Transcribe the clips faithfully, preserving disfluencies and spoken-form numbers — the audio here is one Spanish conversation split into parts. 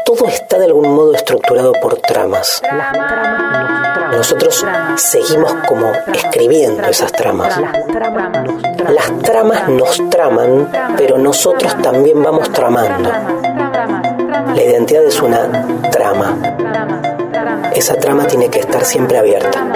todo está de algún modo estructurado por tramas. Nosotros seguimos como escribiendo esas tramas. Las tramas nos traman, pero nosotros también vamos tramando. La identidad es una trama. Esa trama tiene que estar siempre abierta.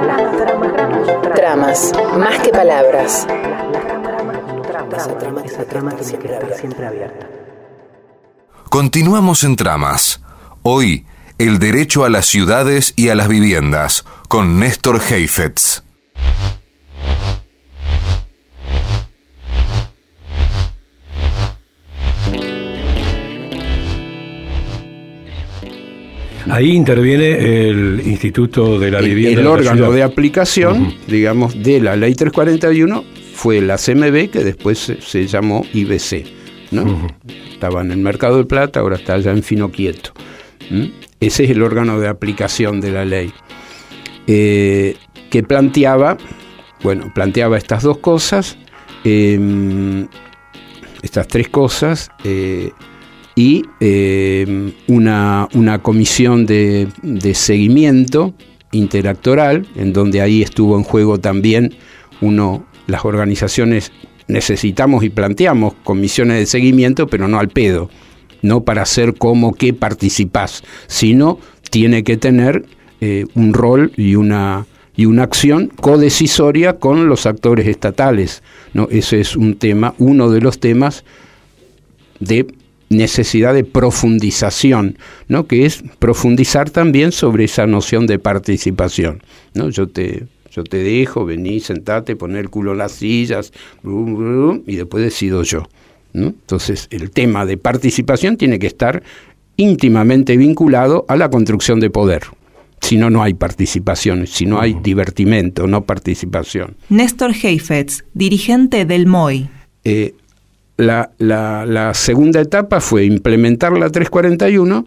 Tramas, más que palabras. Esa trama, esa trama tiene que estar siempre abierta. Continuamos en Tramas. Hoy, el derecho a las ciudades y a las viviendas, con Néstor Heifetz. Ahí interviene el Instituto de la Vivienda. El, el órgano de, de aplicación, uh-huh. digamos, de la Ley trescientos cuarenta y uno fue la C M B, que después se, se llamó I B C, ¿no? Uh-huh. Estaba en el Mercado del Plata, ahora está allá en Finoquieto. ¿Mm? Ese es el órgano de aplicación de la ley, eh, que planteaba, bueno, planteaba estas dos cosas, eh, estas tres cosas, eh, y eh, una, una comisión de, de seguimiento interactoral, en donde ahí estuvo en juego también uno, las organizaciones necesitamos y planteamos comisiones de seguimiento, pero no al pedo, no para hacer como que participás, sino tiene que tener eh, un rol y una, y una acción codecisoria con los actores estatales, ¿no? Ese es un tema, uno de los temas de necesidad de profundización, ¿no? Que es profundizar también sobre esa noción de participación, ¿no? Yo te, yo te dejo, vení, sentate, poner el culo en las sillas, brum, brum, y después decido yo, ¿no? Entonces, el tema de participación tiene que estar íntimamente vinculado a la construcción de poder. Si no, no hay participación, si no hay divertimento, no participación. Néstor Heifetz, dirigente del M O I. Eh, La, la, la segunda etapa fue implementar la trescientos cuarenta y uno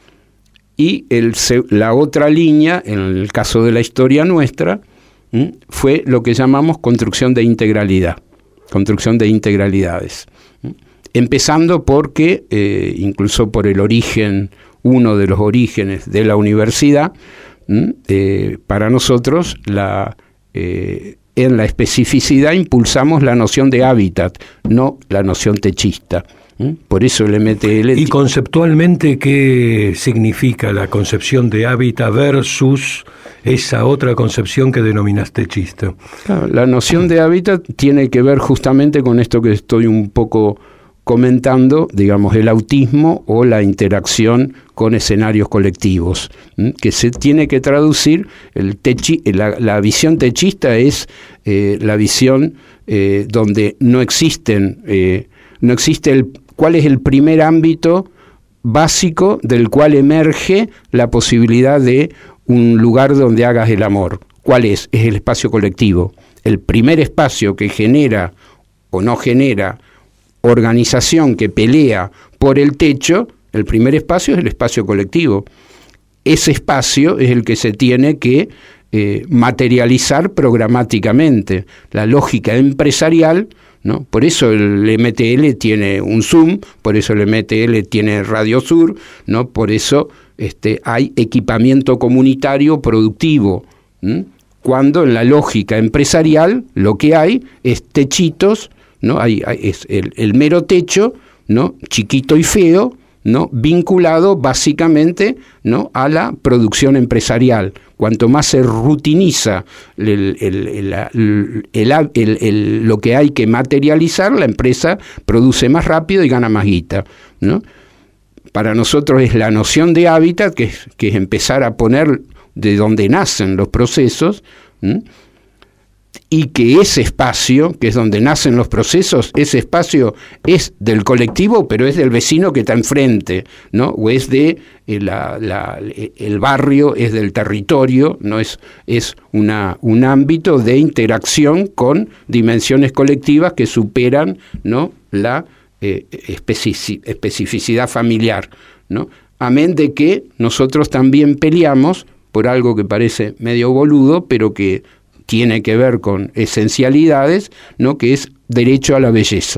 y el, la otra línea, en el caso de la historia nuestra, ¿m? fue lo que llamamos construcción de integralidad, construcción de integralidades. ¿m? Empezando porque, eh, incluso por el origen, uno de los orígenes de la universidad, eh, para nosotros la... Eh, en la especificidad impulsamos la noción de hábitat, no la noción techista. ¿Mm? Por eso el M T L... ¿Y conceptualmente qué significa la concepción de hábitat versus esa otra concepción que denominas techista? Claro, la noción de hábitat tiene que ver justamente con esto que estoy un poco comentando, digamos, el autismo o la interacción con escenarios colectivos, ¿m? que se tiene que traducir, el techi, la, la visión techista es eh, la visión eh, donde no existen, eh, no existe el, cuál es el primer ámbito básico del cual emerge la posibilidad de un lugar donde hagas el amor. ¿Cuál es? Es el espacio colectivo. El primer espacio que genera o no genera organización que pelea por el techo, el primer espacio es el espacio colectivo. Ese espacio es el que se tiene que eh, materializar programáticamente. La lógica empresarial, ¿no? Por eso el M T L tiene un Zoom, por eso el M T L tiene Radio Sur, ¿no? Por eso este, hay equipamiento comunitario productivo, ¿m? Cuando en la lógica empresarial lo que hay es techitos, ¿no? Hay, hay, es el, el mero techo, ¿no? Chiquito y feo, ¿no? Vinculado básicamente, ¿no? a la producción empresarial. Cuanto más se rutiniza el, el, el, el, el, el, el, lo que hay que materializar, la empresa produce más rápido y gana más guita, ¿no? Para nosotros es la noción de hábitat, que es, que es empezar a poner de donde nacen los procesos, ¿m? Y que ese espacio, que es donde nacen los procesos, ese espacio es del colectivo, pero es del vecino que está enfrente, ¿no? O es de eh, la, la, el barrio, es del territorio, no es, es una, un ámbito de interacción con dimensiones colectivas que superan, ¿no? la eh, especi- especificidad familiar, ¿no? Amén de que nosotros también peleamos por algo que parece medio boludo, pero que tiene que ver con esencialidades, ¿no? Que es derecho a la belleza.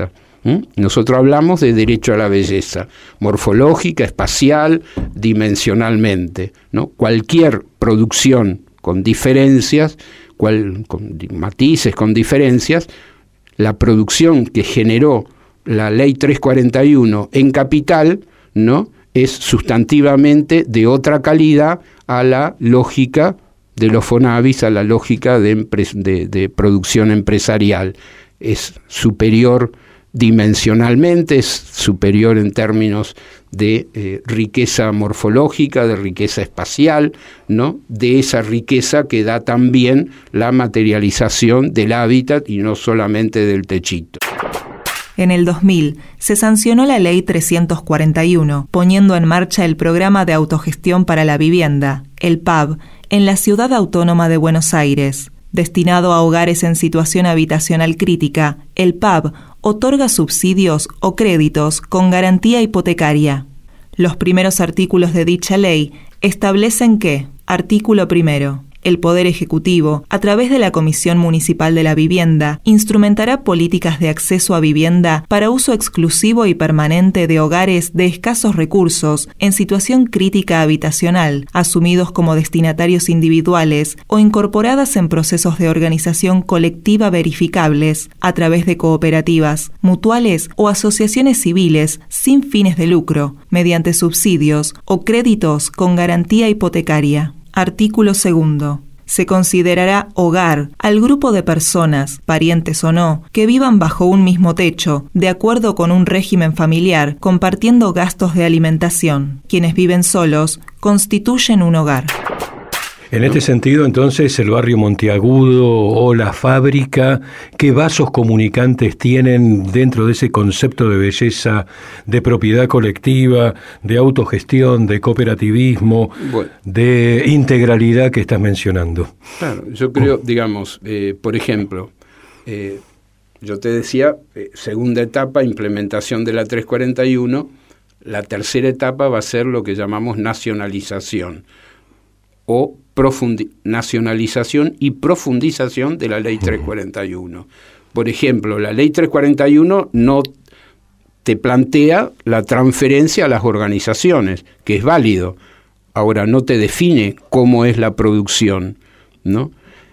¿Mm? Nosotros hablamos de derecho a la belleza, morfológica, espacial, dimensionalmente, ¿no? Cualquier producción con diferencias, cual, con matices, con diferencias, la producción que generó la ley trescientos cuarenta y uno en capital, ¿no?, es sustantivamente de otra calidad a la lógica de los Fonavis, a la lógica de, empre- de, de producción empresarial. Es superior dimensionalmente, es superior en términos de eh, riqueza morfológica, de riqueza espacial, ¿no?, de esa riqueza que da también la materialización del hábitat y no solamente del techito. En el dos mil se sancionó la Ley trescientos cuarenta y uno, poniendo en marcha el Programa de Autogestión para la Vivienda, el P A B, en la Ciudad Autónoma de Buenos Aires. Destinado a hogares en situación habitacional crítica, el P A B otorga subsidios o créditos con garantía hipotecaria. Los primeros artículos de dicha ley establecen que, artículo primero, el Poder Ejecutivo, a través de la Comisión Municipal de la Vivienda, instrumentará políticas de acceso a vivienda para uso exclusivo y permanente de hogares de escasos recursos en situación crítica habitacional, asumidos como destinatarios individuales o incorporadas en procesos de organización colectiva verificables a través de cooperativas, mutuales o asociaciones civiles sin fines de lucro, mediante subsidios o créditos con garantía hipotecaria. Artículo segundo. Se considerará hogar al grupo de personas, parientes o no, que vivan bajo un mismo techo, de acuerdo con un régimen familiar, compartiendo gastos de alimentación. Quienes viven solos constituyen un hogar. En este sentido, entonces, el barrio Monteagudo o la fábrica, ¿qué vasos comunicantes tienen dentro de ese concepto de belleza, de propiedad colectiva, de autogestión, de cooperativismo, bueno, de integralidad que estás mencionando? Claro, yo creo, digamos, eh, por ejemplo, eh, yo te decía, eh, segunda etapa, implementación de la trescientos cuarenta y uno, la tercera etapa va a ser lo que llamamos nacionalización, o profundi- nacionalización y profundización de la ley trescientos cuarenta y uno. Por ejemplo, la ley trescientos cuarenta y uno no te plantea la transferencia a las organizaciones, que es válido. Ahora, no te define cómo es la producción, ¿no?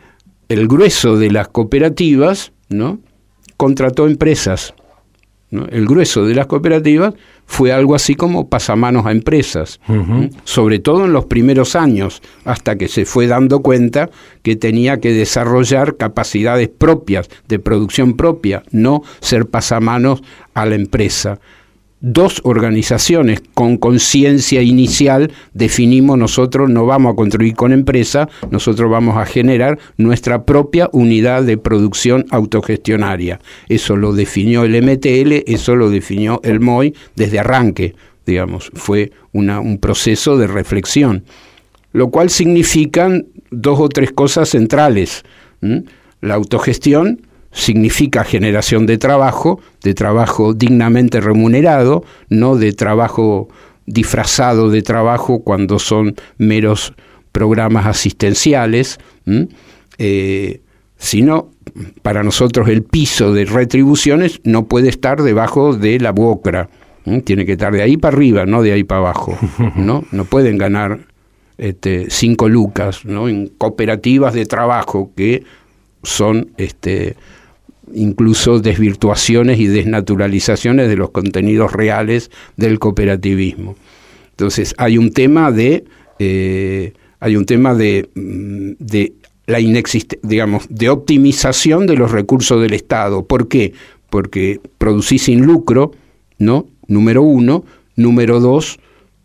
El grueso de las cooperativas, ¿no?, contrató empresas, ¿no? El grueso de las cooperativas fue algo así como pasamanos a empresas, uh-huh. sobre todo en los primeros años, hasta que se fue dando cuenta que tenía que desarrollar capacidades propias, de producción propia, no ser pasamanos a la empresa. Dos organizaciones con conciencia inicial definimos: nosotros no vamos a construir con empresa, nosotros vamos a generar nuestra propia unidad de producción autogestionaria. Eso lo definió el M T L, eso lo definió el M O I desde arranque, digamos, fue una, un proceso de reflexión, lo cual significan dos o tres cosas centrales. ¿Mm? La autogestión significa generación de trabajo, de trabajo dignamente remunerado, no de trabajo disfrazado de trabajo cuando son meros programas asistenciales, ¿m? Eh, sino para nosotros el piso de retribuciones no puede estar debajo de la buocra, ¿m? Tiene que estar de ahí para arriba, no de ahí para abajo, ¿no? No pueden ganar este, cinco lucas, ¿no?, en cooperativas de trabajo que son este incluso desvirtuaciones y desnaturalizaciones de los contenidos reales del cooperativismo. Entonces hay un tema de eh, hay un tema de, de la inexist- digamos de optimización de los recursos del Estado. ¿Por qué? Porque producir sin lucro, ¿no? Número uno, número dos,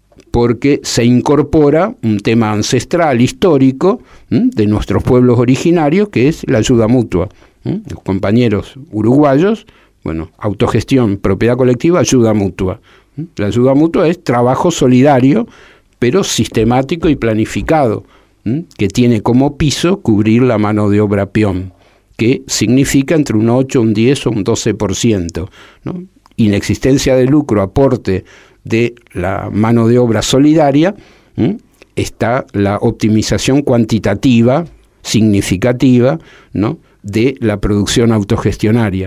porque se incorpora un tema ancestral, histórico, ¿m? de nuestros pueblos originarios, que es la ayuda mutua. ¿m? Los compañeros uruguayos, bueno, autogestión, propiedad colectiva, ayuda mutua. ¿m? La ayuda mutua es trabajo solidario, pero sistemático y planificado, ¿m? que tiene como piso cubrir la mano de obra peón, que significa entre un ocho, un diez o un doce por ciento, ¿no? Inexistencia de lucro, aporte de la mano de obra solidaria, ¿m? está la optimización cuantitativa, significativa, ¿no?, de la producción autogestionaria.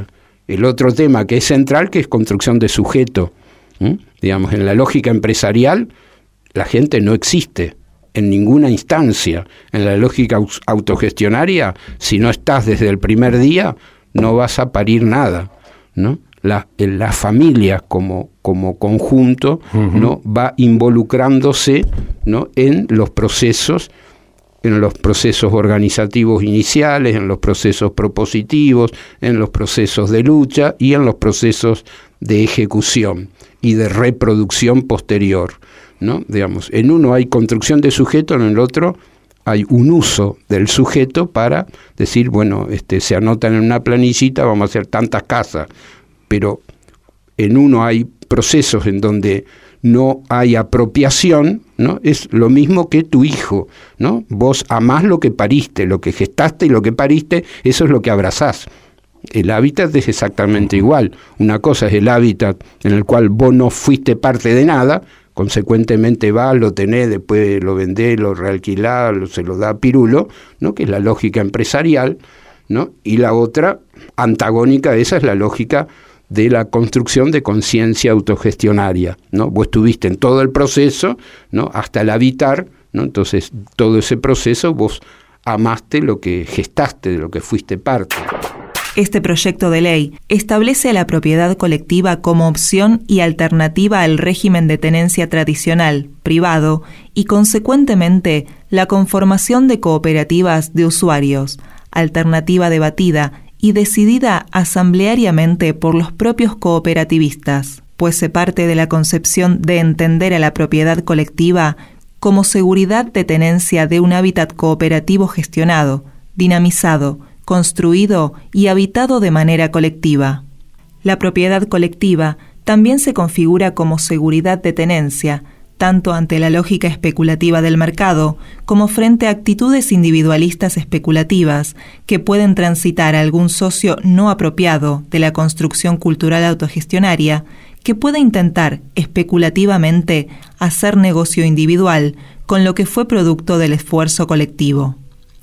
el otro tema que es central, que es construcción de sujeto. ¿Mm? Digamos, en la lógica empresarial, la gente no existe en ninguna instancia. En la lógica autogestionaria, si no estás desde el primer día, no vas a parir nada, ¿no? La, la familia como, como conjunto, uh-huh. ¿no? va involucrándose, ¿no? en los procesos, en los procesos organizativos iniciales, en los procesos propositivos, en los procesos de lucha y en los procesos de ejecución y de reproducción posterior, ¿no? Digamos, en uno hay construcción de sujeto, en el otro hay un uso del sujeto para decir, bueno, este, se anotan en una planillita, vamos a hacer tantas casas, pero en uno hay procesos en donde no hay apropiación, ¿no? Es lo mismo que tu hijo, ¿no? Vos amás lo que pariste, lo que gestaste y lo que pariste, eso es lo que abrazás. El hábitat es exactamente igual. Una cosa es el hábitat en el cual vos no fuiste parte de nada, consecuentemente vas, lo tenés, después lo vendés, lo realquilás, lo, se lo da a Pirulo, ¿no? Que es la lógica empresarial, ¿no? Y la otra, antagónica a esa, es la lógica de la construcción de conciencia autogestionaria, ¿no? Vos estuviste en todo el proceso, ¿no? Hasta el habitar, ¿no? Entonces, todo ese proceso vos amaste lo que gestaste, de lo que fuiste parte. Este proyecto de ley establece a la propiedad colectiva como opción y alternativa al régimen de tenencia tradicional, privado, y consecuentemente la conformación de cooperativas de usuarios, alternativa debatida y decidida asambleariamente por los propios cooperativistas, pues se parte de la concepción de entender a la propiedad colectiva como seguridad de tenencia de un hábitat cooperativo gestionado, dinamizado, construido y habitado de manera colectiva. La propiedad colectiva también se configura como seguridad de tenencia, tanto ante la lógica especulativa del mercado como frente a actitudes individualistas especulativas que pueden transitar a algún socio no apropiado de la construcción cultural autogestionaria que pueda intentar especulativamente hacer negocio individual con lo que fue producto del esfuerzo colectivo.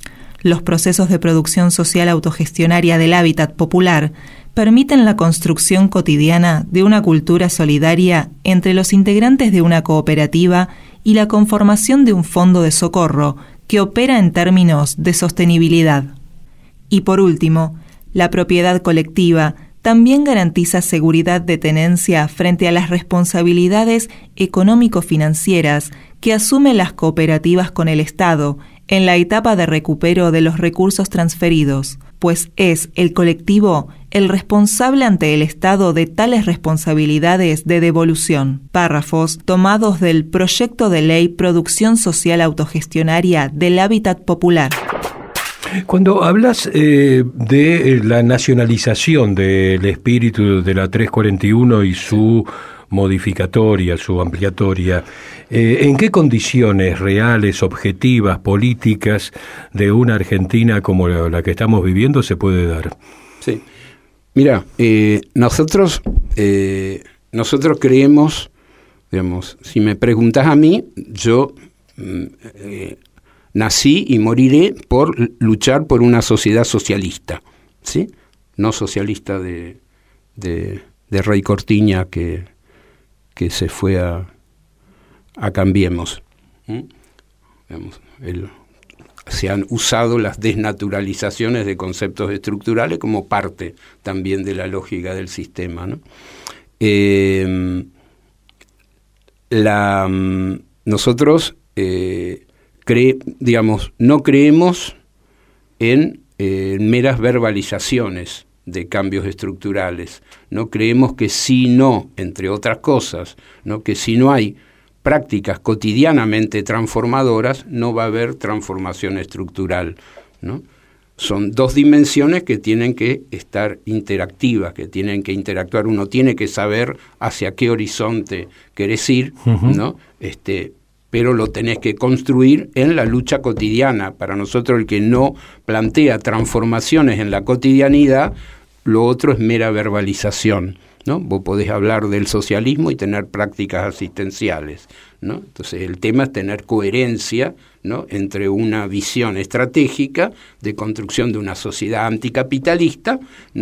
Los procesos de producción social autogestionaria del hábitat popular permiten la construcción cotidiana de una cultura solidaria entre los integrantes de una cooperativa y la conformación de un fondo de socorro que opera en términos de sostenibilidad. Y por último, la propiedad colectiva también garantiza seguridad de tenencia frente a las responsabilidades económico-financieras que asumen las cooperativas con el Estado en la etapa de recupero de los recursos transferidos, pues es el colectivo el responsable ante el Estado de tales responsabilidades de devolución. Párrafos tomados del Proyecto de Ley Producción Social Autogestionaria del Hábitat Popular. Cuando hablas eh, de la nacionalización del espíritu de la trescientos cuarenta y uno y su modificatoria, su ampliatoria, eh, ¿en qué condiciones reales, objetivas, políticas de una Argentina como la, la que estamos viviendo se puede dar? Sí. Mira, eh, nosotros eh, nosotros creemos, digamos, si me preguntas a mí, yo eh, nací y moriré por luchar por una sociedad socialista, ¿sí? No socialista de, de, de Rey Cortiña que, que se fue a, a Cambiemos. ¿Mm? Digamos, el, se han usado las desnaturalizaciones de conceptos estructurales como parte también de la lógica del sistema, ¿no? Eh, la, nosotros eh, cre, digamos, no creemos en eh, meras verbalizaciones de cambios estructurales. No creemos que si no, entre otras cosas, ¿no? que si no hay prácticas cotidianamente transformadoras, no va a haber transformación estructural, ¿no? Son dos dimensiones que tienen que estar interactivas, que tienen que interactuar. Uno tiene que saber hacia qué horizonte querés ir, uh-huh. ¿no? Este, pero lo tenés que construir en la lucha cotidiana. Para nosotros, el que no plantea transformaciones en la cotidianidad, lo otro es mera verbalización, ¿no? Vos podés hablar del socialismo y tener prácticas asistenciales, ¿no? Entonces el tema es tener coherencia, ¿no? entre una visión estratégica de construcción de una sociedad anticapitalista, ¿no?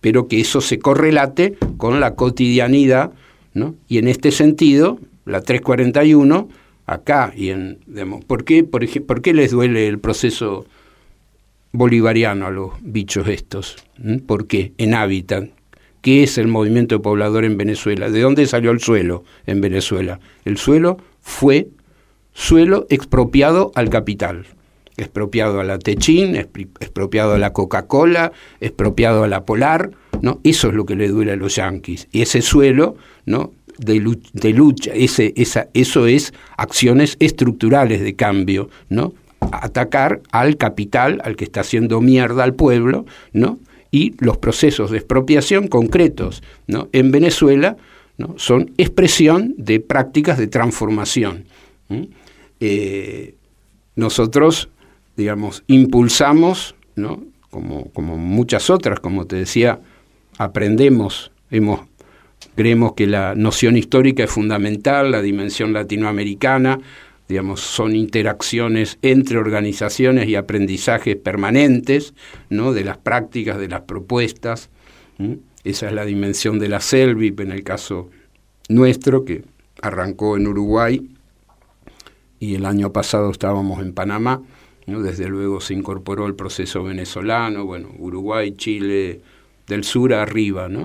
pero que eso se correlate con la cotidianidad, ¿no? Y en este sentido, la trescientos cuarenta y uno, acá, y en, digamos, ¿por qué, por ejemplo, ¿por qué les duele el proceso bolivariano a los bichos estos? ¿Mm? ¿Por qué? En hábitat. ¿Qué es el movimiento poblador en Venezuela? ¿De dónde salió el suelo en Venezuela? El suelo fue suelo expropiado al capital, expropiado a la Techín, expropiado a la Coca-Cola, expropiado a la Polar, ¿no? Eso es lo que le duele a los yanquis. Y ese suelo, ¿no?, de lucha, de lucha ese, esa, eso es acciones estructurales de cambio, ¿no? Atacar al capital, al que está haciendo mierda al pueblo, ¿no? Y los procesos de expropiación concretos, ¿no?, en Venezuela, ¿no?, son expresión de prácticas de transformación. ¿Mm? Eh, nosotros, digamos, impulsamos, ¿no?, como, como muchas otras, como te decía, aprendemos, hemos, creemos que la noción histórica es fundamental, la dimensión latinoamericana, digamos, son interacciones entre organizaciones y aprendizajes permanentes, ¿no?, de las prácticas, de las propuestas. ¿Mm? Esa es la dimensión de la CELVIP en el caso nuestro, que arrancó en Uruguay y el año pasado estábamos en Panamá, ¿no? Desde luego se incorporó el proceso venezolano, bueno, Uruguay, Chile, del sur a arriba, ¿no?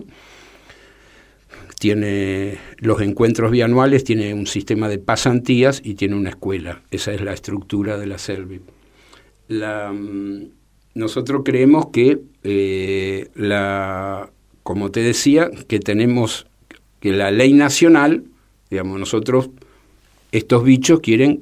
Tiene los encuentros bianuales, tiene un sistema de pasantías y tiene una escuela. Esa es la estructura de la CELVIP. La, nosotros creemos que, eh, la, como te decía, que tenemos que la ley nacional, digamos, nosotros, estos bichos quieren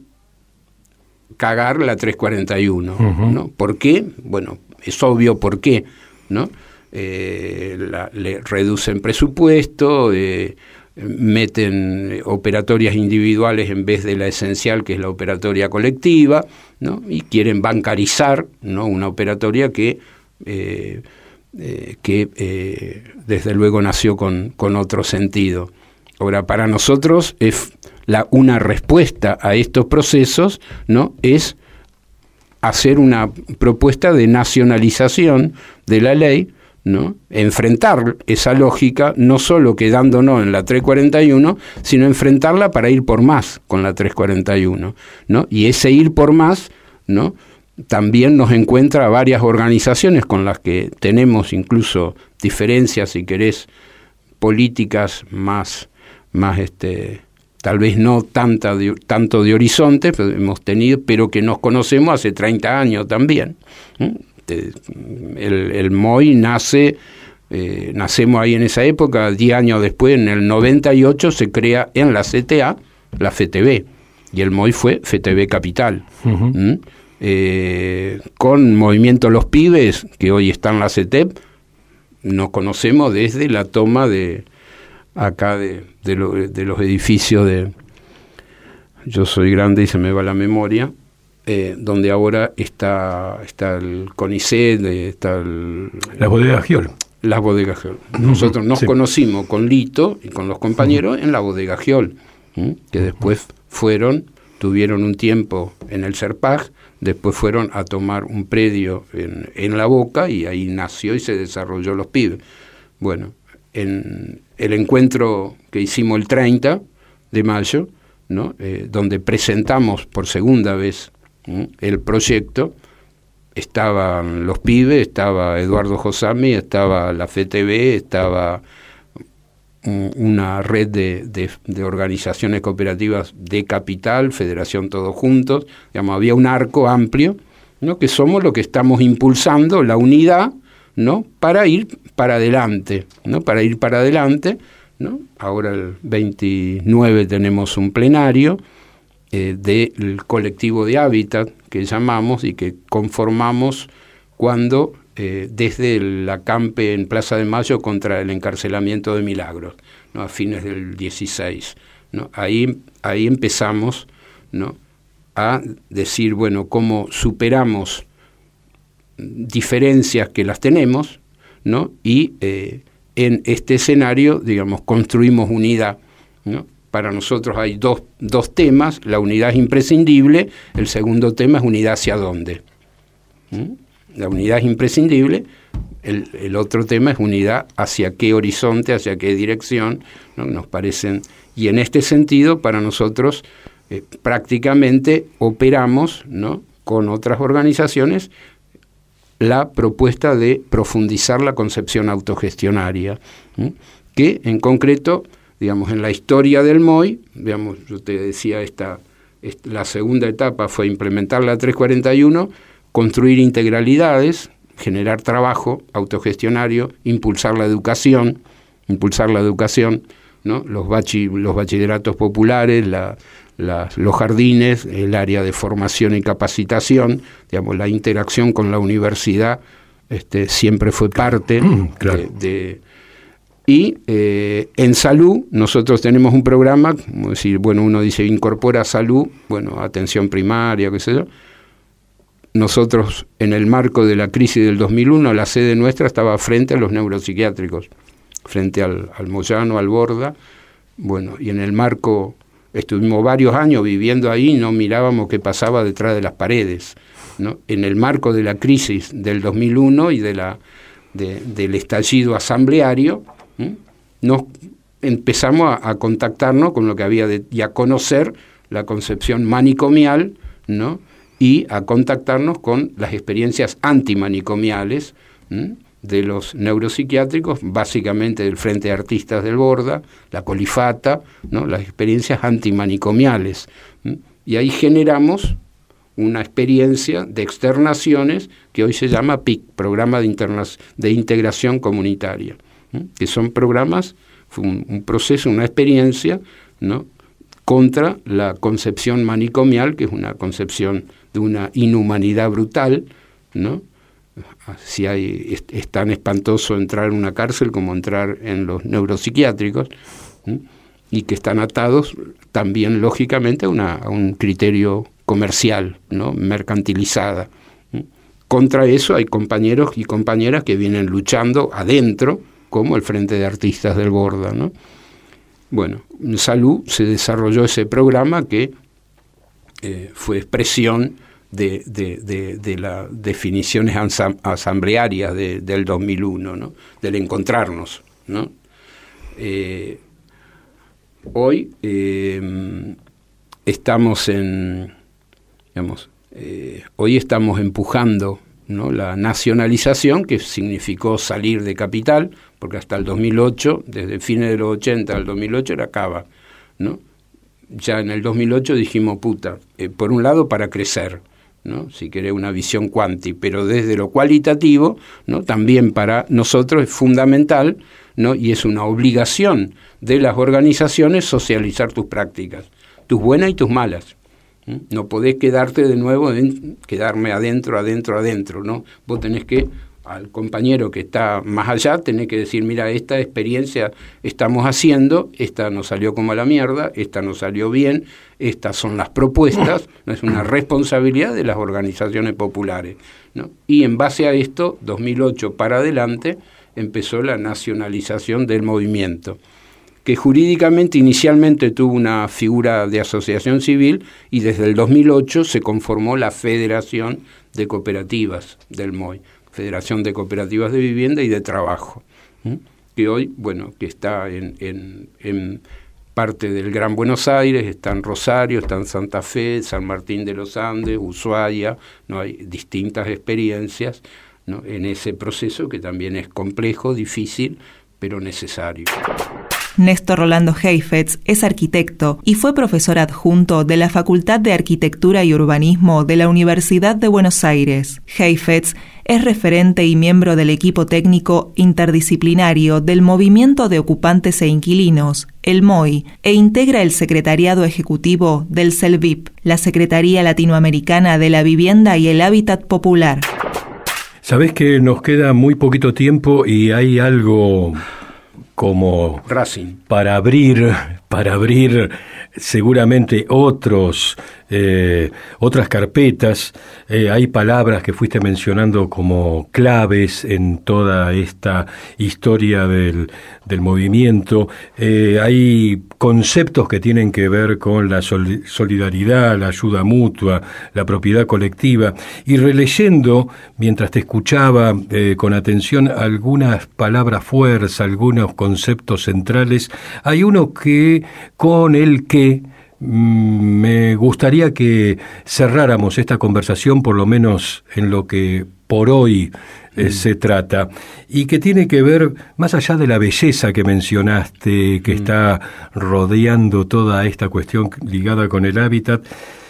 cagar la trescientos cuarenta y uno, uh-huh. ¿no? ¿Por qué? Bueno, es obvio por qué, ¿no? Eh, la, le reducen presupuesto, eh, meten operatorias individuales en vez de la esencial, que es la operatoria colectiva, ¿no? Y quieren bancarizar, ¿no?, una operatoria que, eh, eh, que eh, desde luego nació con, con otro sentido. Ahora, para nosotros es la, una respuesta a estos procesos, ¿no?, es hacer una propuesta de nacionalización de la ley, ¿no?, enfrentar esa lógica, no solo quedándonos en la trescientos cuarenta y uno, sino enfrentarla para ir por más con la trescientos cuarenta y uno, ¿no? Y ese ir por más, ¿no?, también nos encuentra a varias organizaciones con las que tenemos incluso diferencias, si querés, políticas más, más este, tal vez no tanta de, tanto de horizonte, pero hemos tenido, pero que nos conocemos hace treinta años también. ¿Mm? El, el M O I nace, eh, nacemos ahí en esa época, diez años después, en el noventa y ocho, se crea en la C T A la F T V, y el M O I fue F T V Capital. Uh-huh. ¿Mm? Eh, con Movimiento Los Pibes, que hoy está en la C E T E P, nos conocemos desde la toma de acá de, de, lo, de los edificios de Yo Soy Grande y se me va la memoria, Eh, donde ahora está está el CONICET, está el... Las bodegas Giol. Las bodegas Giol. Nosotros nos sí. conocimos con Lito y con los compañeros uh-huh. en la bodega Giol, ¿eh? que después fueron, tuvieron un tiempo en el Serpag, después fueron a tomar un predio en, en La Boca y ahí nació y se desarrolló Los Pibes. Bueno, en el encuentro que hicimos el treinta de mayo, ¿no? eh, donde presentamos por segunda vez el proyecto, estaban Los Pibes, estaba Eduardo Josami, estaba la F T V, estaba una red de, de, de organizaciones cooperativas de capital, Federación Todos Juntos, digamos, había un arco amplio, ¿no?, que somos lo que estamos impulsando, la unidad, ¿no?, para ir para adelante, ¿no?, para ir para adelante, ¿no? Ahora el veintinueve tenemos un plenario eh, del colectivo de hábitat que llamamos y que conformamos cuando eh, desde el acampe en Plaza de Mayo contra el encarcelamiento de Milagros, ¿no?, a fines del dieciséis, ¿no? Ahí, ahí empezamos, ¿no?, a decir, bueno, cómo superamos diferencias que las tenemos, ¿no?, y eh, en este escenario, digamos, construimos unidad, ¿no? Para nosotros hay dos, dos temas, la unidad es imprescindible, el segundo tema es unidad hacia dónde. ¿Mm? La unidad es imprescindible, El, el otro tema es unidad hacia qué horizonte, hacia qué dirección, ¿no? Nos parecen, y en este sentido, para nosotros, eh, prácticamente operamos, ¿no?, con otras organizaciones la propuesta de profundizar la concepción autogestionaria, ¿sí?, que en concreto, digamos, en la historia del M O I, digamos, yo te decía, esta, esta la segunda etapa fue implementar la tres cuarenta y uno, construir integralidades, generar trabajo autogestionario, impulsar la educación, impulsar la educación, ¿no?, los, bachi, los bachilleratos populares, la, la, los jardines, el área de formación y capacitación, digamos, la interacción con la universidad este, siempre fue parte claro. de, de... Y eh, en salud nosotros tenemos un programa, como decir, bueno, uno dice incorpora salud, bueno, atención primaria, qué sé yo. Nosotros, en el marco de la crisis del dos mil uno, la sede nuestra estaba frente a los neuropsiquiátricos, frente al, al Moyano, al Borda. Bueno, y en el marco, estuvimos varios años viviendo ahí y no mirábamos qué pasaba detrás de las paredes, ¿no? En el marco de la crisis del dos mil uno y de la, de, del estallido asambleario, ¿sí?, nos empezamos a, a contactarnos con lo que había de, y a conocer la concepción manicomial, ¿no?, y a contactarnos con las experiencias antimanicomiales, ¿sí?, de los neuropsiquiátricos, básicamente del Frente de Artistas del Borda, la Colifata, ¿no?, las experiencias antimanicomiales, ¿sí?, y ahí generamos una experiencia de externaciones que hoy se llama P I C, Programa de, Interna- de Integración Comunitaria, ¿sí?, que son programas, fue un, un proceso, una experiencia, ¿no?, contra la concepción manicomial, que es una concepción de una inhumanidad brutal, ¿no? Si hay, es, es tan espantoso entrar en una cárcel como entrar en los neuropsiquiátricos, ¿sí?, y que están atados también, lógicamente, a, una, a un criterio comercial, ¿no?, mercantilizada, ¿sí? Contra eso hay compañeros y compañeras que vienen luchando adentro, como el Frente de Artistas del Borda, ¿no? Bueno, en salud se desarrolló ese programa que eh, fue expresión de, de, de, de las definiciones asam- asamblearias de, del dos mil uno, ¿no?, del encontrarnos, ¿no? Eh, hoy eh, estamos en, digamos, eh, hoy estamos empujando, ¿no?, la nacionalización, que significó salir de capital, porque hasta el dos mil ocho, desde fines de los ochenta al dos mil ocho era Cava, ¿no? Ya en el dos mil ocho dijimos, puta, eh, por un lado para crecer, ¿no?, si querés una visión cuanti, pero desde lo cualitativo, ¿no?, también para nosotros es fundamental, ¿no?, y es una obligación de las organizaciones socializar tus prácticas, tus buenas y tus malas. No podés quedarte de nuevo, en, quedarme adentro, adentro, adentro, ¿no? Vos tenés que, al compañero que está más allá, tenés que decir, mira, esta experiencia estamos haciendo, esta nos salió como a la mierda, esta nos salió bien, estas son las propuestas, no es una responsabilidad de las organizaciones populares, ¿no? Y en base a esto, dos mil ocho para adelante, empezó la nacionalización del movimiento, que jurídicamente inicialmente tuvo una figura de asociación civil y desde el dos mil ocho se conformó la Federación de Cooperativas del M O I, Federación de Cooperativas de Vivienda y de Trabajo, ¿sí?, que hoy, bueno, que está en, en, en parte del Gran Buenos Aires, está en Rosario, está en Santa Fe, San Martín de los Andes, Ushuaia, ¿no?, hay distintas experiencias, ¿no?, en ese proceso que también es complejo, difícil, pero necesario. Néstor Rolando Heifetz es arquitecto y fue profesor adjunto de la Facultad de Arquitectura y Urbanismo de la Universidad de Buenos Aires. Heifetz es referente y miembro del equipo técnico interdisciplinario del Movimiento de Ocupantes e Inquilinos, el M O I, e integra el secretariado ejecutivo del CELVIP, la Secretaría Latinoamericana de la Vivienda y el Hábitat Popular. Sabés que nos queda muy poquito tiempo y hay algo como Racing. para abrir, para abrir seguramente otros eh, otras carpetas, eh, hay palabras que fuiste mencionando como claves en toda esta historia del, del movimiento, eh, hay conceptos que tienen que ver con la sol- solidaridad, la ayuda mutua, la propiedad colectiva, y releyendo, mientras te escuchaba eh, con atención, algunas palabras fuerza, algunos conceptos centrales, hay uno que con el que me gustaría que cerráramos esta conversación, por lo menos en lo que por hoy eh, mm. se trata, y que tiene que ver, más allá de la belleza que mencionaste, que mm. está rodeando toda esta cuestión ligada con el hábitat,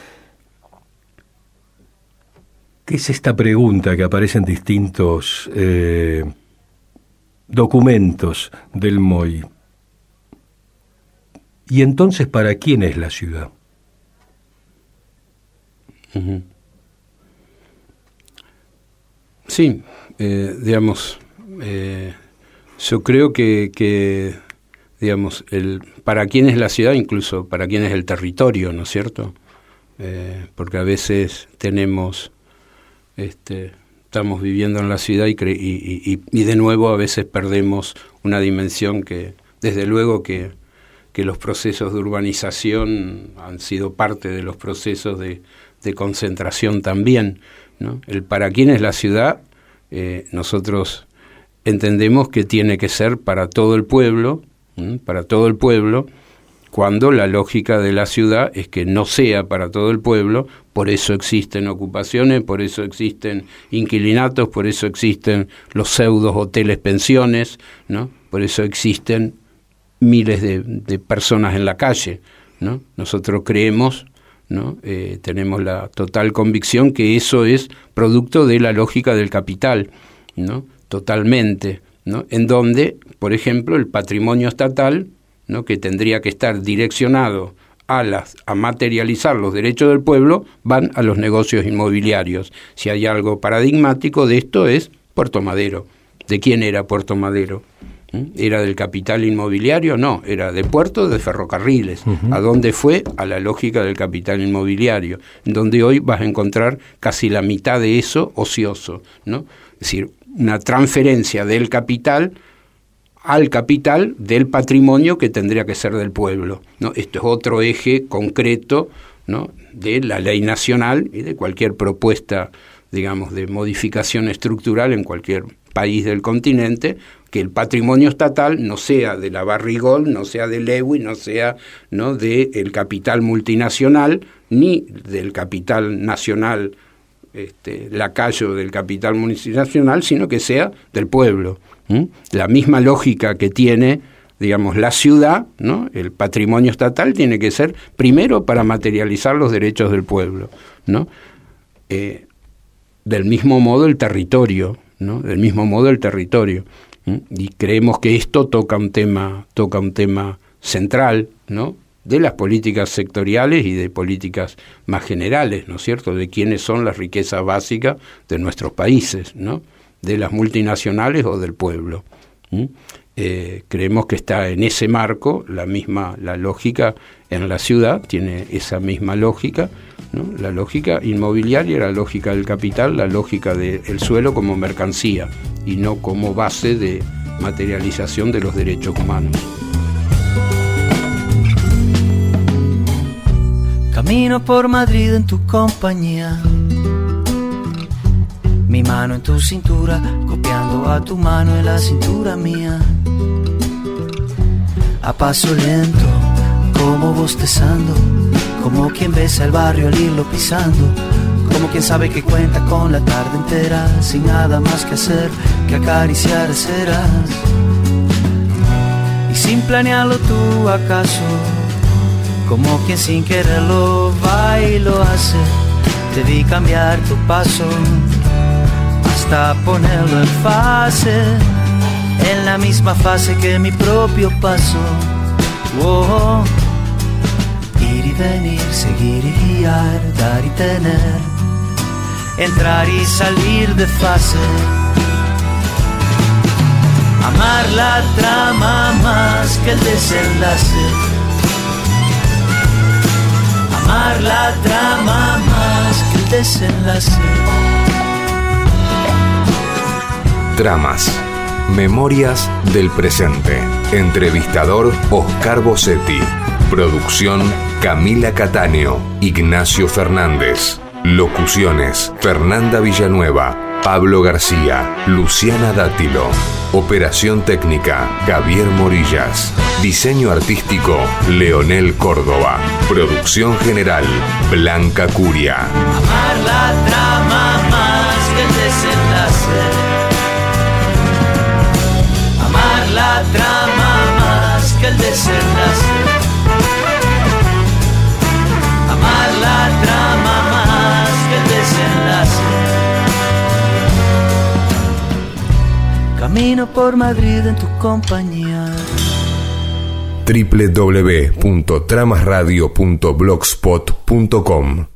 ¿qué es esta pregunta que aparece en distintos eh, documentos del M O I? ¿Y entonces para quién es la ciudad? Uh-huh. Sí, eh, digamos, eh, yo creo que, que, digamos, el para quién es la ciudad, incluso para quién es el territorio, ¿no es cierto? Eh, porque a veces tenemos, este, estamos viviendo en la ciudad y, cre- y, y, y de nuevo a veces perdemos una dimensión que, desde luego que que los procesos de urbanización han sido parte de los procesos de, de concentración también, ¿no? El para quién es la ciudad, eh, nosotros entendemos que tiene que ser para todo el pueblo, ¿sí? para todo el pueblo, cuando la lógica de la ciudad es que no sea para todo el pueblo, por eso existen ocupaciones, por eso existen inquilinatos, por eso existen los pseudos hoteles pensiones, ¿no? Por eso existen miles de, de personas en la calle, ¿no? Nosotros creemos, ¿no? Eh, tenemos la total convicción que eso es producto de la lógica del capital, ¿no? Totalmente, ¿no? En donde, por ejemplo, el patrimonio estatal, ¿no? que tendría que estar direccionado a las a materializar los derechos del pueblo, van a los negocios inmobiliarios. Si hay algo paradigmático de esto es Puerto Madero. ¿De quién era Puerto Madero? ¿Era del capital inmobiliario? No, era de puertos, de ferrocarriles. Uh-huh. ¿A dónde fue? A la lógica del capital inmobiliario, donde hoy vas a encontrar casi la mitad de eso ocioso, ¿no? Es decir, una transferencia del capital al capital del patrimonio que tendría que ser del pueblo, ¿no? Esto es otro eje concreto, ¿no? de la ley nacional y de cualquier propuesta, digamos, de modificación estructural en cualquier país del continente, que el patrimonio estatal no sea de la Barrigol, no sea de Lewy, no sea, ¿no? del capital multinacional, ni del capital nacional, este, lacayo del capital multinacional, sino que sea del pueblo. ¿Mm? La misma lógica que tiene, digamos, la ciudad, ¿no? El patrimonio estatal tiene que ser primero para materializar los derechos del pueblo, ¿no? Eh, del mismo modo el territorio, ¿no? Del mismo modo el territorio. ¿Mm? Y creemos que esto toca un tema, toca un tema central, ¿no? de las políticas sectoriales y de políticas más generales, ¿no es cierto?, de quiénes son las riquezas básicas de nuestros países, ¿no?, de las multinacionales o del pueblo. ¿Mm? Eh, creemos que está en ese marco la misma, la lógica en la ciudad, tiene esa misma lógica, ¿no?, la lógica inmobiliaria, la lógica del capital, la lógica del suelo como mercancía y no como base de materialización de los derechos humanos. Camino por Madrid en tu compañía, mi mano en tu cintura, copiando a tu mano en la cintura mía. A paso lento, como bostezando, como quien besa el barrio al irlo pisando, como quien sabe que cuenta con la tarde entera, sin nada más que hacer que acariciar ceras. Y sin planearlo tú acaso, como quien sin quererlo va y lo hace, te vi cambiar tu paso hasta ponerlo en fase, en la misma fase que mi propio paso. Oh, ir y venir, seguir y guiar, dar y tener, entrar y salir de fase. Amar la trama más que el desenlace. Amar la trama más que el desenlace. Tramas. Memorias del presente. Entrevistador Oscar Bossetti. Producción Camila Cattaneo, Ignacio Fernández. Locuciones Fernanda Villanueva, Pablo García, Luciana Dátilo. Operación técnica Javier Morillas. Diseño artístico Leonel Córdoba. Producción general Blanca Curia. Amar la trama más que el desenlace. Amar la trama más que el desenlace. Amar la trama más que el desenlace. Camino por Madrid en tu compañía. doble u doble u doble u punto tramas radio punto blogspot punto com